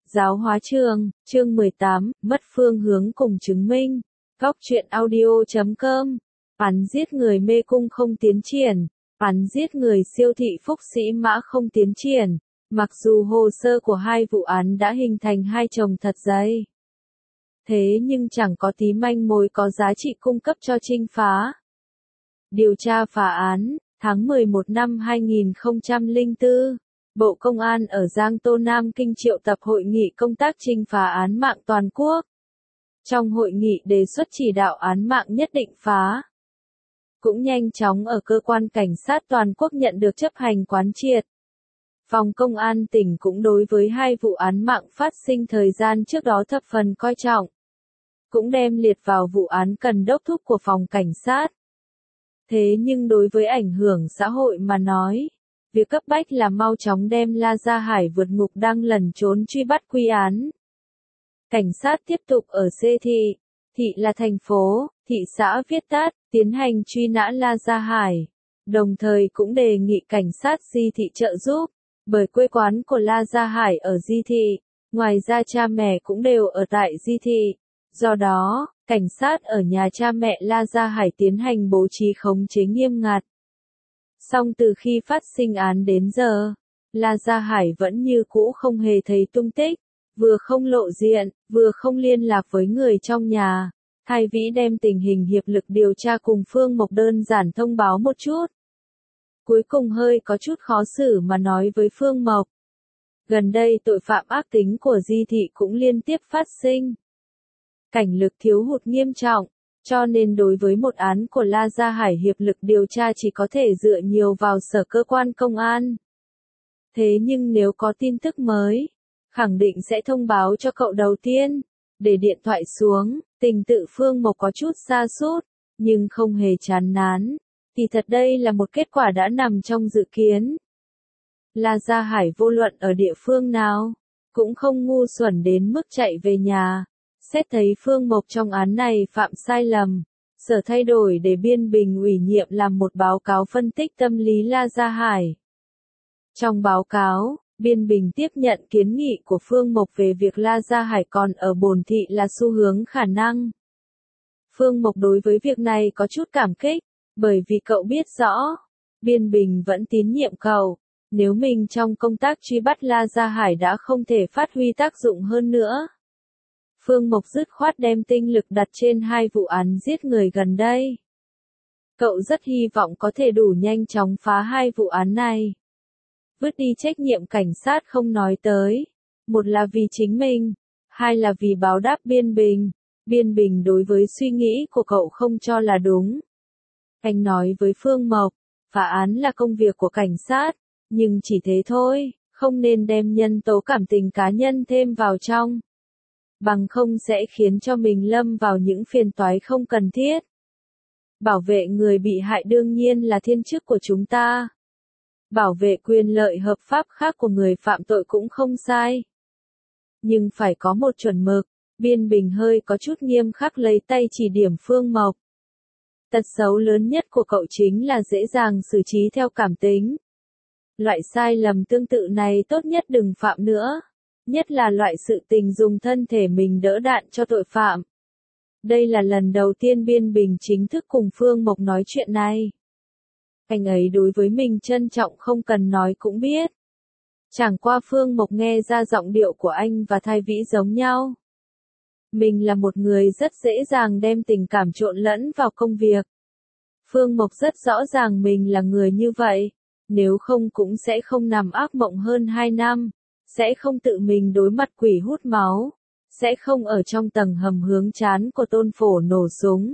Giáo hóa trường, chương 18, mất phương hướng cùng chứng minh. Góc truyện audio.com. Án giết người mê cung không tiến triển. Án giết người siêu thị Phúc Sĩ Mã không tiến triển. Mặc dù hồ sơ của hai vụ án đã hình thành hai chồng thật dày. Thế nhưng chẳng có tí manh mối có giá trị cung cấp cho trinh phá. Điều tra phá án, tháng 11 năm 2004. Bộ Công an ở Giang Tô Nam Kinh triệu tập hội nghị công tác trinh phá án mạng toàn quốc. Trong hội nghị đề xuất chỉ đạo án mạng nhất định phá. Cũng nhanh chóng ở cơ quan cảnh sát toàn quốc nhận được chấp hành quán triệt. Phòng Công an tỉnh cũng đối với hai vụ án mạng phát sinh thời gian trước đó thập phần coi trọng. Cũng đem liệt vào vụ án cần đốc thúc của phòng cảnh sát. Thế nhưng đối với ảnh hưởng xã hội mà nói, việc cấp bách là mau chóng đem La Gia Hải vượt ngục đang lẩn trốn truy bắt quy án. Cảnh sát tiếp tục ở C thị, thị là thành phố, thị xã viết tắt, tiến hành truy nã La Gia Hải. Đồng thời cũng đề nghị cảnh sát Di thị trợ giúp, bởi quê quán của La Gia Hải ở Di thị, ngoài ra cha mẹ cũng đều ở tại Di thị. Do đó, cảnh sát ở nhà cha mẹ La Gia Hải tiến hành bố trí khống chế nghiêm ngặt. Song từ khi phát sinh án đến giờ, La Gia Hải vẫn như cũ không hề thấy tung tích, vừa không lộ diện, vừa không liên lạc với người trong nhà. Hai vĩ đem tình hình hiệp lực điều tra cùng Phương Mộc đơn giản thông báo một chút. Cuối cùng hơi có chút khó xử mà nói với Phương Mộc. Gần đây tội phạm ác tính của Di thị cũng liên tiếp phát sinh. Cảnh lực thiếu hụt nghiêm trọng, cho nên đối với một án của La Gia Hải hiệp lực điều tra chỉ có thể dựa nhiều vào sở cơ quan công an. Thế nhưng nếu có tin tức mới, khẳng định sẽ thông báo cho cậu đầu tiên. Để điện thoại xuống, tình tự Phương Mộc có chút sa sút, nhưng không hề chán nản. Thì thật đây là một kết quả đã nằm trong dự kiến. La Gia Hải vô luận ở địa phương nào, cũng không ngu xuẩn đến mức chạy về nhà. Xét thấy Phương Mộc trong án này phạm sai lầm, sở thay đổi để biên bình ủy nhiệm làm một báo cáo phân tích tâm lý La Gia Hải. Trong báo cáo, biên bình tiếp nhận kiến nghị của Phương Mộc về việc La Gia Hải còn ở Bồn thị là xu hướng khả năng. Phương Mộc đối với việc này có chút cảm kích, bởi vì cậu biết rõ, biên bình vẫn tín nhiệm cậu. Nếu mình trong công tác truy bắt La Gia Hải đã không thể phát huy tác dụng hơn nữa. Phương Mộc dứt khoát đem tinh lực đặt trên hai vụ án giết người gần đây. Cậu rất hy vọng có thể đủ nhanh chóng phá hai vụ án này. Vứt đi trách nhiệm cảnh sát không nói tới. Một là vì chính mình, hai là vì báo đáp biên bình. Biên bình đối với suy nghĩ của cậu không cho là đúng. Anh nói với Phương Mộc, phá án là công việc của cảnh sát, nhưng chỉ thế thôi, không nên đem nhân tố cảm tình cá nhân thêm vào trong. Bằng không sẽ khiến cho mình lâm vào những phiền toái không cần thiết. Bảo vệ người bị hại đương nhiên là thiên chức của chúng ta. Bảo vệ quyền lợi hợp pháp khác của người phạm tội cũng không sai. Nhưng phải có một chuẩn mực, biên bình hơi có chút nghiêm khắc lấy tay chỉ điểm Phương Mộc. Tật xấu lớn nhất của cậu chính là dễ dàng xử trí theo cảm tính. Loại sai lầm tương tự này tốt nhất đừng phạm nữa. Nhất là loại sự tình dùng thân thể mình đỡ đạn cho tội phạm. Đây là lần đầu tiên biên bình chính thức cùng Phương Mộc nói chuyện này. Anh ấy đối với mình trân trọng không cần nói cũng biết. Chẳng qua Phương Mộc nghe ra giọng điệu của anh và Thái Vĩ giống nhau. Mình là một người rất dễ dàng đem tình cảm trộn lẫn vào công việc. Phương Mộc rất rõ ràng mình là người như vậy. Nếu không cũng sẽ không nằm ác mộng hơn 2 năm. Sẽ không tự mình đối mặt quỷ hút máu. Sẽ không ở trong tầng hầm hướng chán của Tôn Phổ nổ súng.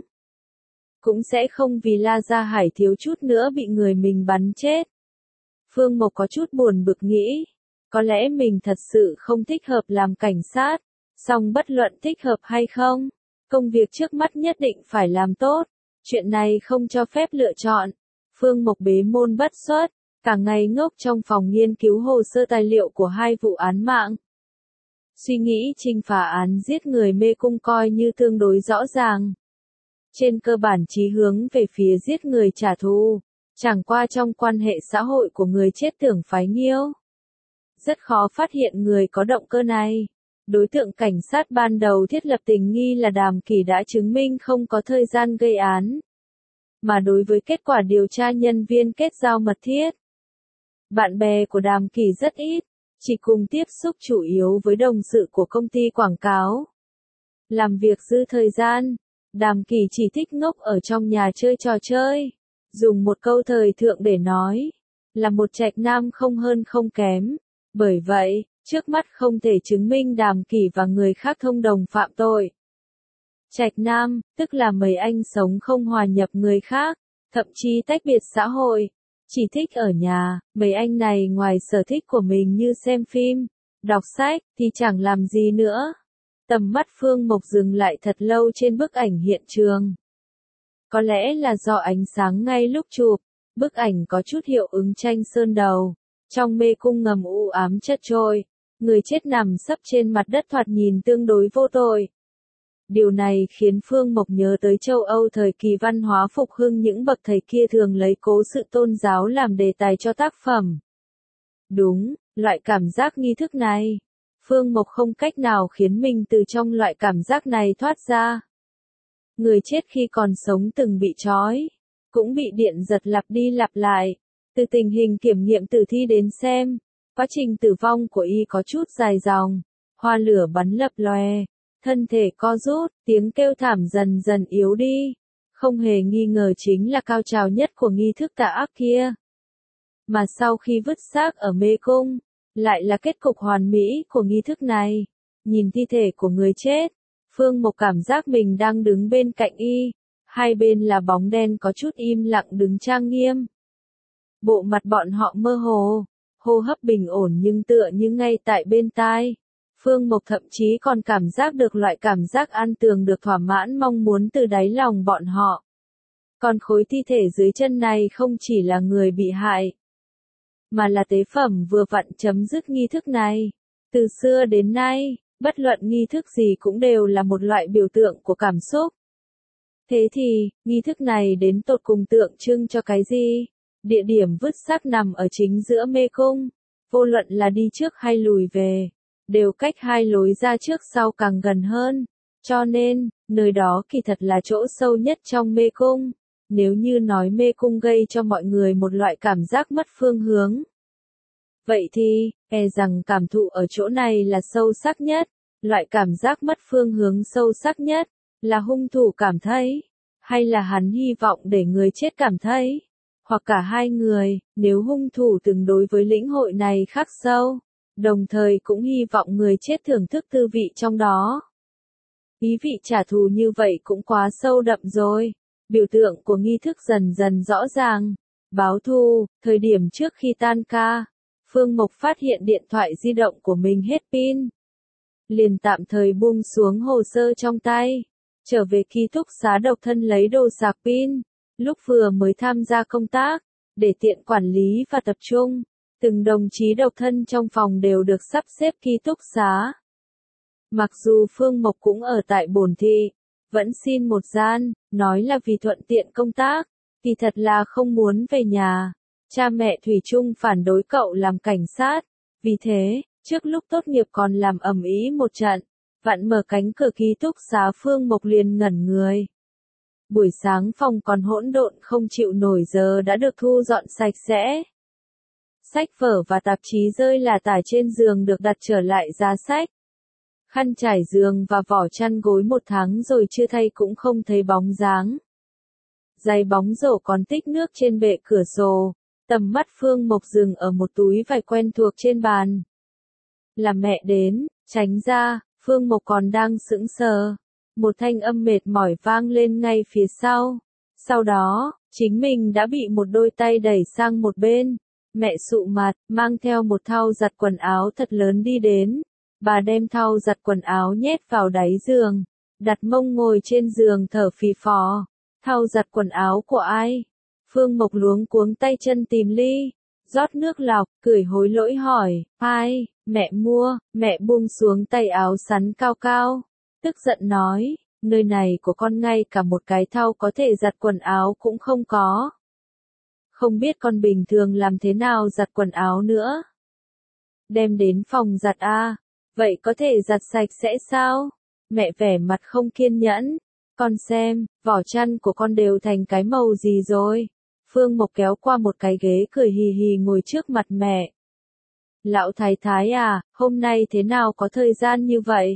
Cũng sẽ không vì La Gia Hải thiếu chút nữa bị người mình bắn chết. Phương Mộc có chút buồn bực nghĩ. Có lẽ mình thật sự không thích hợp làm cảnh sát. Song bất luận thích hợp hay không, công việc trước mắt nhất định phải làm tốt. Chuyện này không cho phép lựa chọn. Phương Mộc bế môn bất xuất. Cả ngày ngốc trong phòng nghiên cứu hồ sơ tài liệu của hai vụ án mạng. Suy nghĩ trinh phá án giết người mê cung coi như tương đối rõ ràng. Trên cơ bản chí hướng về phía giết người trả thù, chẳng qua trong quan hệ xã hội của người chết tưởng phái nghiêu. Rất khó phát hiện người có động cơ này. Đối tượng cảnh sát ban đầu thiết lập tình nghi là Đàm Kỷ đã chứng minh không có thời gian gây án. Mà đối với kết quả điều tra nhân viên kết giao mật thiết. Bạn bè của Đàm Kỷ rất ít, chỉ cùng tiếp xúc chủ yếu với đồng sự của công ty quảng cáo. Làm việc dư thời gian, Đàm Kỷ chỉ thích ngốc ở trong nhà chơi trò chơi. Dùng một câu thời thượng để nói, là một trạch nam không hơn không kém. Bởi vậy, trước mắt không thể chứng minh Đàm Kỷ và người khác thông đồng phạm tội. Trạch nam, tức là mấy anh sống không hòa nhập người khác, thậm chí tách biệt xã hội. Chỉ thích ở nhà, mấy anh này ngoài sở thích của mình như xem phim, đọc sách, thì chẳng làm gì nữa. Tầm mắt Phương Mộc dừng lại thật lâu trên bức ảnh hiện trường. Có lẽ là do ánh sáng ngay lúc chụp, bức ảnh có chút hiệu ứng tranh sơn đầu. Trong mê cung ngầm u ám chất trôi, người chết nằm sấp trên mặt đất thoạt nhìn tương đối vô tội. Điều này khiến Phương Mộc nhớ tới châu Âu thời kỳ văn hóa phục hưng, những bậc thầy kia thường lấy cố sự tôn giáo làm đề tài cho tác phẩm. Đúng, loại cảm giác nghi thức này. Phương Mộc không cách nào khiến mình từ trong loại cảm giác này thoát ra. Người chết khi còn sống từng bị trói, cũng bị điện giật lặp đi lặp lại. Từ tình hình kiểm nghiệm tử thi đến xem, quá trình tử vong của y có chút dài dòng, hoa lửa bắn lập lòe, thân thể co rút, tiếng kêu thảm dần dần yếu đi. Không hề nghi ngờ chính là cao trào nhất của nghi thức tà ác kia. Mà sau khi vứt xác ở mê cung, lại là kết cục hoàn mỹ của nghi thức này. Nhìn thi thể của người chết, Phương Mộc cảm giác mình đang đứng bên cạnh y, hai bên là bóng đen có chút im lặng đứng trang nghiêm. Bộ mặt bọn họ mơ hồ, hô hấp bình ổn nhưng tựa như ngay tại bên tai. Phương Mộc thậm chí còn cảm giác được loại cảm giác an tường được thỏa mãn mong muốn từ đáy lòng bọn họ. Còn khối thi thể dưới chân này không chỉ là người bị hại, mà là tế phẩm vừa vặn chấm dứt nghi thức này. Từ xưa đến nay, bất luận nghi thức gì cũng đều là một loại biểu tượng của cảm xúc. Thế thì, nghi thức này đến tột cùng tượng trưng cho cái gì? Địa điểm vứt xác nằm ở chính giữa mê cung. Vô luận là đi trước hay lùi về, đều cách hai lối ra trước sau càng gần hơn. Cho nên, nơi đó kỳ thật là chỗ sâu nhất trong mê cung. Nếu như nói mê cung gây cho mọi người một loại cảm giác mất phương hướng, vậy thì, e rằng cảm thụ ở chỗ này là sâu sắc nhất. Loại cảm giác mất phương hướng sâu sắc nhất, là hung thủ cảm thấy, hay là hắn hy vọng để người chết cảm thấy, hoặc cả hai người, nếu hung thủ từng đối với lĩnh hội này khắc sâu, đồng thời cũng hy vọng người chết thưởng thức tư vị trong đó. Ý vị trả thù như vậy cũng quá sâu đậm rồi. Biểu tượng của nghi thức dần dần rõ ràng. Báo thù, thời điểm trước khi tan ca, Phương Mộc phát hiện điện thoại di động của mình hết pin. Liền tạm thời buông xuống hồ sơ trong tay, trở về ký túc xá độc thân lấy đồ sạc pin. Lúc vừa mới tham gia công tác, để tiện quản lý và tập trung, từng đồng chí độc thân trong phòng đều được sắp xếp ký túc xá. Mặc dù Phương Mộc cũng ở tại Bồn Thị, vẫn xin một gian, nói là vì thuận tiện công tác, thì thật là không muốn về nhà. Cha mẹ thủy chung phản đối cậu làm cảnh sát, vì thế, trước lúc tốt nghiệp còn làm ầm ĩ một trận, vặn mở cánh cửa ký túc xá Phương Mộc liền ngẩn người. Buổi sáng phòng còn hỗn độn không chịu nổi giờ đã được thu dọn sạch sẽ. Sách vở và tạp chí rơi lả tả trên giường được đặt trở lại giá sách. Khăn trải giường và vỏ chăn gối một tháng rồi chưa thay cũng không thấy bóng dáng. Giày bóng rổ còn tích nước trên bệ cửa sổ. Tầm mắt Phương Mộc dừng ở một túi vải quen thuộc trên bàn. Là mẹ đến, tránh ra, Phương Mộc còn đang sững sờ. Một thanh âm mệt mỏi vang lên ngay phía sau. Sau đó, chính mình đã bị một đôi tay đẩy sang một bên. Mẹ sụ mặt, mang theo một thau giặt quần áo thật lớn đi đến. Bà đem thau giặt quần áo nhét vào đáy giường. Đặt mông ngồi trên giường thở phì phò. Thau giặt quần áo của ai? Phương Mộc luống cuống tay chân tìm ly. Rót nước lọc, cười hối lỗi hỏi, ai? Mẹ mua. Mẹ buông xuống tay áo sắn cao cao. Tức giận nói, nơi này của con ngay cả một cái thau có thể giặt quần áo cũng không có. Không biết con bình thường làm thế nào giặt quần áo nữa. Đem đến phòng giặt a. Vậy có thể giặt sạch sẽ sao? Mẹ vẻ mặt không kiên nhẫn. Con xem, vỏ chăn của con đều thành cái màu gì rồi? Phương Mộc kéo qua một cái ghế cười hì hì ngồi trước mặt mẹ. Lão thái thái à, hôm nay thế nào có thời gian như vậy?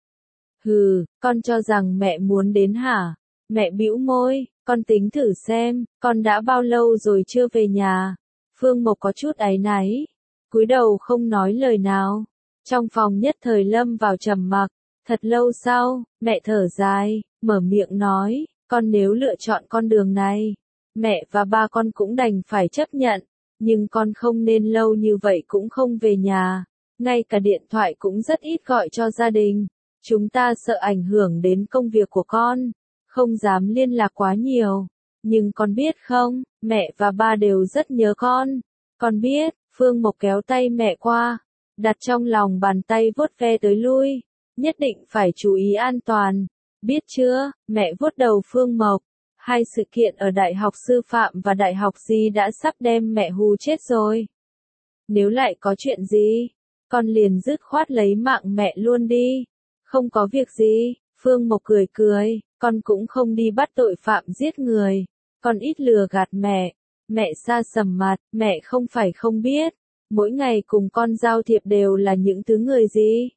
Hừ, con cho rằng mẹ muốn đến hả? Mẹ bĩu môi, con tính thử xem, con đã bao lâu rồi chưa về nhà? Phương Mộc có chút áy náy, cúi đầu không nói lời nào. Trong phòng nhất thời lâm vào trầm mặc, thật lâu sau, mẹ thở dài, mở miệng nói, con nếu lựa chọn con đường này, mẹ và ba con cũng đành phải chấp nhận, nhưng con không nên lâu như vậy cũng không về nhà, ngay cả điện thoại cũng rất ít gọi cho gia đình. Chúng ta sợ ảnh hưởng đến công việc của con, không dám liên lạc quá nhiều. Nhưng con biết không, mẹ và ba đều rất nhớ con. Con biết, Phương Mộc kéo tay mẹ qua, đặt trong lòng bàn tay vuốt ve tới lui. Nhất định phải chú ý an toàn. Biết chưa, mẹ vuốt đầu Phương Mộc. Hai sự kiện ở Đại học Sư phạm và Đại học Di đã sắp đem mẹ hù chết rồi. Nếu lại có chuyện gì, con liền dứt khoát lấy mạng mẹ luôn đi. Không có việc gì, Phương Mộc cười cười, con cũng không đi bắt tội phạm giết người, con ít lừa gạt mẹ. Mẹ sa sầm mặt, mẹ không phải không biết, mỗi ngày cùng con giao thiệp đều là những thứ người gì.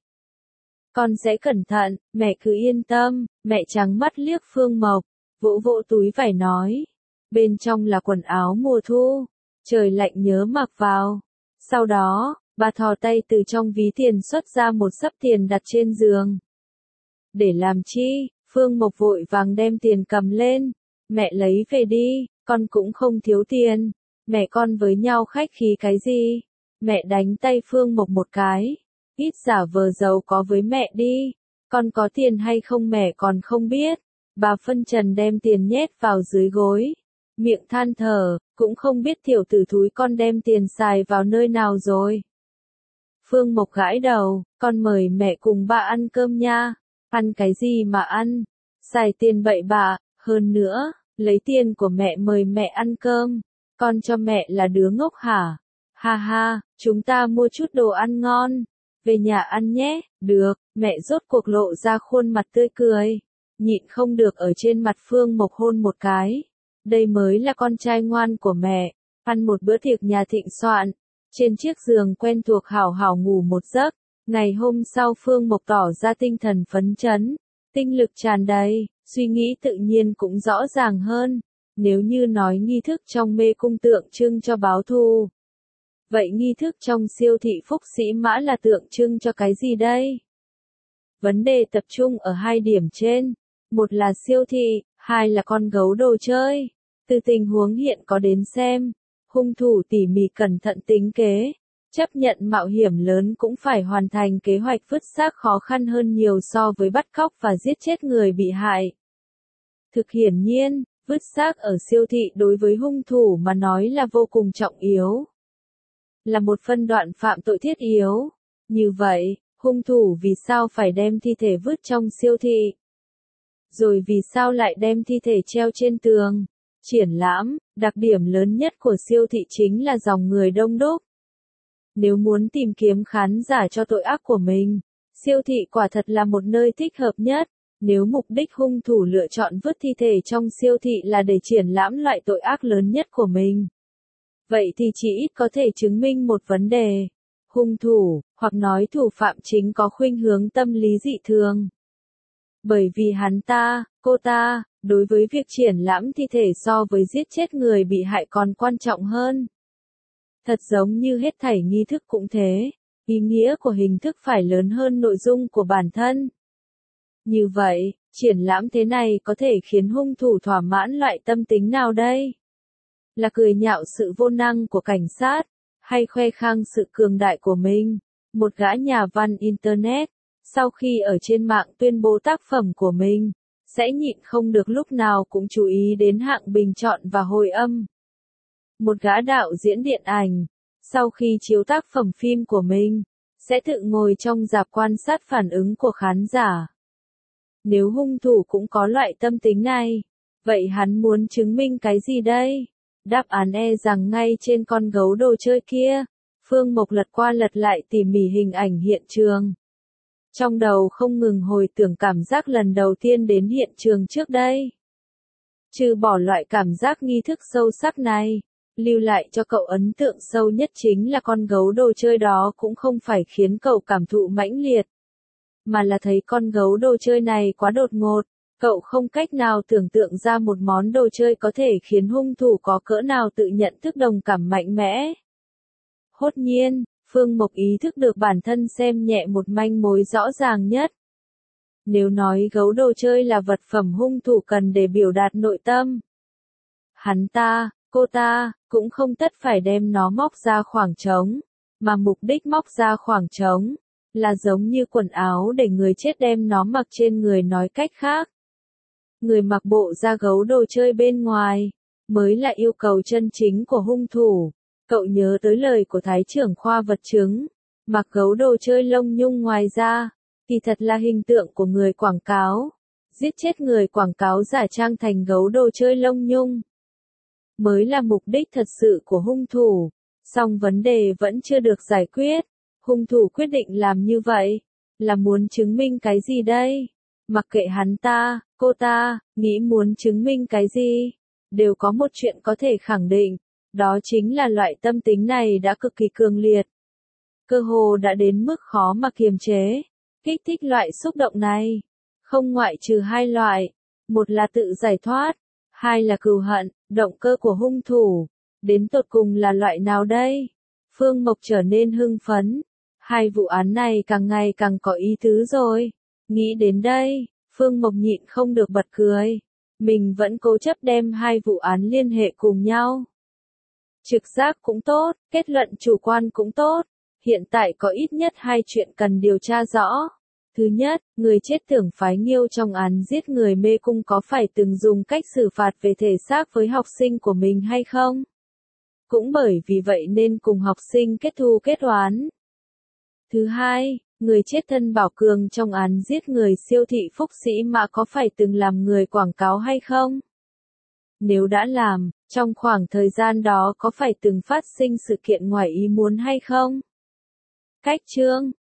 Con sẽ cẩn thận, mẹ cứ yên tâm. Mẹ trắng mắt liếc Phương Mộc, vỗ vỗ túi vải nói. Bên trong là quần áo mùa thu, trời lạnh nhớ mặc vào. Sau đó, bà thò tay từ trong ví tiền xuất ra một xấp tiền đặt trên giường. Để làm chi? Phương Mộc vội vàng đem tiền cầm lên. Mẹ lấy về đi, con cũng không thiếu tiền. Mẹ con với nhau khách khí cái gì? Mẹ đánh tay Phương Mộc một cái. Ít giả vờ giàu có với mẹ đi. Con có tiền hay không mẹ còn không biết. Bà phân trần đem tiền nhét vào dưới gối. Miệng than thở, cũng không biết tiểu tử thúi con đem tiền xài vào nơi nào rồi. Phương Mộc gãi đầu, con mời mẹ cùng ba ăn cơm nha. Ăn cái gì mà ăn? Xài tiền bậy bạ, hơn nữa, lấy tiền của mẹ mời mẹ ăn cơm. Con cho mẹ là đứa ngốc hả? Ha ha, chúng ta mua chút đồ ăn ngon. Về nhà ăn nhé, được, mẹ rốt cuộc lộ ra khuôn mặt tươi cười. Nhịn không được ở trên mặt Phương Mộc hôn một cái. Đây mới là con trai ngoan của mẹ. Ăn một bữa tiệc nhà thịnh soạn. Trên chiếc giường quen thuộc hảo hảo ngủ một giấc. Ngày hôm sau Phương Mộc tỏ ra tinh thần phấn chấn, tinh lực tràn đầy, suy nghĩ tự nhiên cũng rõ ràng hơn. Nếu như nói nghi thức trong mê cung tượng trưng cho báo thù, vậy nghi thức trong siêu thị Phúc Sĩ Mã là tượng trưng cho cái gì đây? Vấn đề tập trung ở hai điểm trên, một là siêu thị, hai là con gấu đồ chơi. Từ tình huống hiện có đến xem, hung thủ tỉ mỉ cẩn thận tính kế. Chấp nhận mạo hiểm lớn cũng phải hoàn thành kế hoạch vứt xác khó khăn hơn nhiều so với bắt cóc và giết chết người bị hại. Thực hiển nhiên, vứt xác ở siêu thị đối với hung thủ mà nói là vô cùng trọng yếu. Là một phân đoạn phạm tội thiết yếu. Như vậy, hung thủ vì sao phải đem thi thể vứt trong siêu thị? Rồi vì sao lại đem thi thể treo trên tường? Triển lãm, đặc điểm lớn nhất của siêu thị chính là dòng người đông đúc. Nếu muốn tìm kiếm khán giả cho tội ác của mình, siêu thị quả thật là một nơi thích hợp nhất. Nếu mục đích hung thủ lựa chọn vứt thi thể trong siêu thị là để triển lãm loại tội ác lớn nhất của mình, vậy thì chỉ ít có thể chứng minh một vấn đề. Hung thủ, hoặc nói thủ phạm chính có khuynh hướng tâm lý dị thường. Bởi vì hắn ta, cô ta, đối với việc triển lãm thi thể so với giết chết người bị hại còn quan trọng hơn. Thật giống như hết thảy nghi thức cũng thế, ý nghĩa của hình thức phải lớn hơn nội dung của bản thân. Như vậy, triển lãm thế này có thể khiến hung thủ thỏa mãn loại tâm tính nào đây? Là cười nhạo sự vô năng của cảnh sát, hay khoe khang sự cường đại của mình? Một gã nhà văn Internet, sau khi ở trên mạng tuyên bố tác phẩm của mình, sẽ nhịn không được lúc nào cũng chú ý đến hạng bình chọn và hồi âm. Một gã đạo diễn điện ảnh, sau khi chiếu tác phẩm phim của mình, sẽ tự ngồi trong rạp quan sát phản ứng của khán giả. Nếu hung thủ cũng có loại tâm tính này, vậy hắn muốn chứng minh cái gì đây? Đáp án rằng ngay trên con gấu đồ chơi kia, Phương Mộc lật qua lật lại tỉ mỉ hình ảnh hiện trường. Trong đầu không ngừng hồi tưởng cảm giác lần đầu tiên đến hiện trường trước đây. Trừ bỏ loại cảm giác nghi thức sâu sắc này, lưu lại cho cậu ấn tượng sâu nhất chính là con gấu đồ chơi đó cũng không phải khiến cậu cảm thụ mãnh liệt, mà là thấy con gấu đồ chơi này quá đột ngột, cậu không cách nào tưởng tượng ra một món đồ chơi có thể khiến hung thủ có cỡ nào tự nhận thức đồng cảm mạnh mẽ. Hốt nhiên, Phương Mộc ý thức được bản thân xem nhẹ một manh mối rõ ràng nhất. Nếu nói gấu đồ chơi là vật phẩm hung thủ cần để biểu đạt nội tâm, hắn ta, cô ta, cũng không tất phải đem nó móc ra khoảng trống, mà mục đích móc ra khoảng trống, là giống như quần áo để người chết đem nó mặc trên người nói cách khác. Người mặc bộ da gấu đồ chơi bên ngoài, mới là yêu cầu chân chính của hung thủ. Cậu nhớ tới lời của Thái trưởng khoa vật chứng, mặc gấu đồ chơi lông nhung ngoài ra, thì thật là hình tượng của người quảng cáo. Giết chết người quảng cáo giả trang thành gấu đồ chơi lông nhung, mới là mục đích thật sự của hung thủ. Song vấn đề vẫn chưa được giải quyết. Hung thủ quyết định làm như vậy, là muốn chứng minh cái gì đây? Mặc kệ hắn ta, cô ta, nghĩ muốn chứng minh cái gì, đều có một chuyện có thể khẳng định, đó chính là loại tâm tính này đã cực kỳ cường liệt. Cơ hồ đã đến mức khó mà kiềm chế. Kích thích loại xúc động này, không ngoại trừ hai loại, một là tự giải thoát, hai là cừu hận. Động cơ của hung thủ, đến tột cùng là loại nào đây? Phương Mộc trở nên hưng phấn. Hai vụ án này càng ngày càng có ý tứ rồi. Nghĩ đến đây, Phương Mộc nhịn không được bật cười. Mình vẫn cố chấp đem hai vụ án liên hệ cùng nhau. Trực giác cũng tốt, kết luận chủ quan cũng tốt. Hiện tại có ít nhất hai chuyện cần điều tra rõ. Thứ nhất, người chết Tưởng Phái Nghiêu trong án giết người mê cung có phải từng dùng cách xử phạt về thể xác với học sinh của mình hay không? Cũng bởi vì vậy nên cùng học sinh kết thù kết oán. Thứ hai, người chết Thân Bảo Cường trong án giết người siêu thị Phúc Sĩ Mã có phải từng làm người quảng cáo hay không? Nếu đã làm, trong khoảng thời gian đó có phải từng phát sinh sự kiện ngoài ý muốn hay không? Cách chương